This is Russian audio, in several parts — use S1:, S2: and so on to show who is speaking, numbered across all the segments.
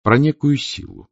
S1: про некую силу.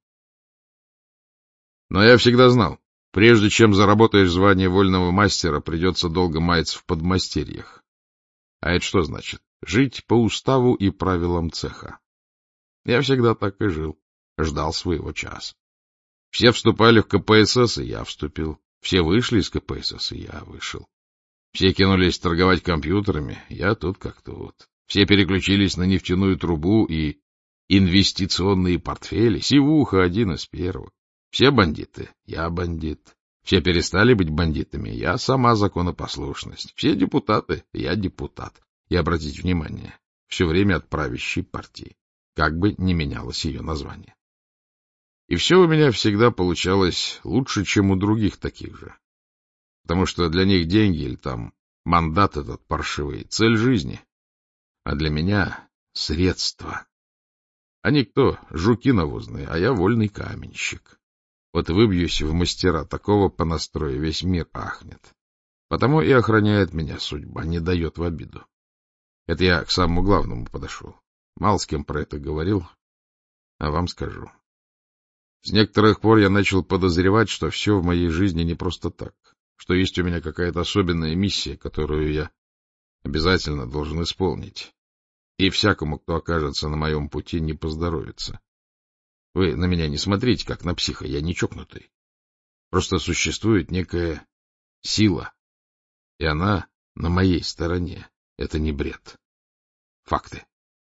S1: Но я всегда знал, прежде чем заработаешь звание вольного мастера, придется долго маяться в подмастерьях. А это что значит? Жить по уставу и правилам цеха. Я всегда так и жил, ждал своего часа. Все вступали в КПСС, и я вступил. Все вышли из КПСС, и я вышел. Все кинулись торговать компьютерами, я тут как тут. Все переключились на нефтяную трубу и инвестиционные портфели. Сивуха один из первых. Все бандиты, я бандит. Все перестали быть бандитами, я сама законопослушность. Все депутаты, я депутат. И обратите внимание, все время от правящей партии, как бы ни менялось ее название. И все у меня всегда получалось лучше, чем у других таких же. Потому что для них деньги или там мандат этот паршивый — цель жизни. А для меня — средство. Они кто? Жуки навозные, а я вольный каменщик. Вот выбьюсь в мастера, такого понастрою весь мир ахнет. Потому и охраняет меня судьба, не дает в обиду. Это я к самому главному подошел. Мало с кем про это говорил, а вам скажу. С некоторых пор я начал подозревать, что все в моей жизни не просто так, что есть у меня какая-то особенная миссия, которую я обязательно должен исполнить. И всякому, кто окажется на моем пути, не поздоровится. Вы на меня не смотрите, как на психа, я не чокнутый. Просто существует некая сила, и она на моей стороне. Это не бред. Факты.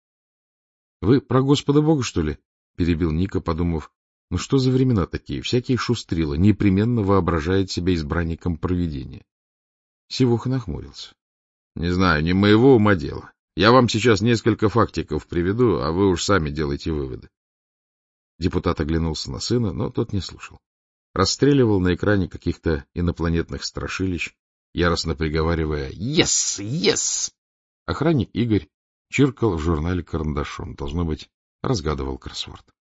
S1: — Вы про Господа Бога, что ли? — перебил Ника, подумав. — Ну что за времена такие? Всякие шустрила непременно воображает себя избранником провидения. Сивуха нахмурился. — Не знаю, не моего ума дело. Я вам сейчас несколько фактиков приведу, а вы уж сами делайте выводы. Депутат оглянулся на сына, но тот не слушал. Расстреливал на экране каких-то инопланетных страшилищ, яростно приговаривая «Yes! Yes!». Охранник Игорь чиркал в журнале карандашом, должно быть, разгадывал кроссворд.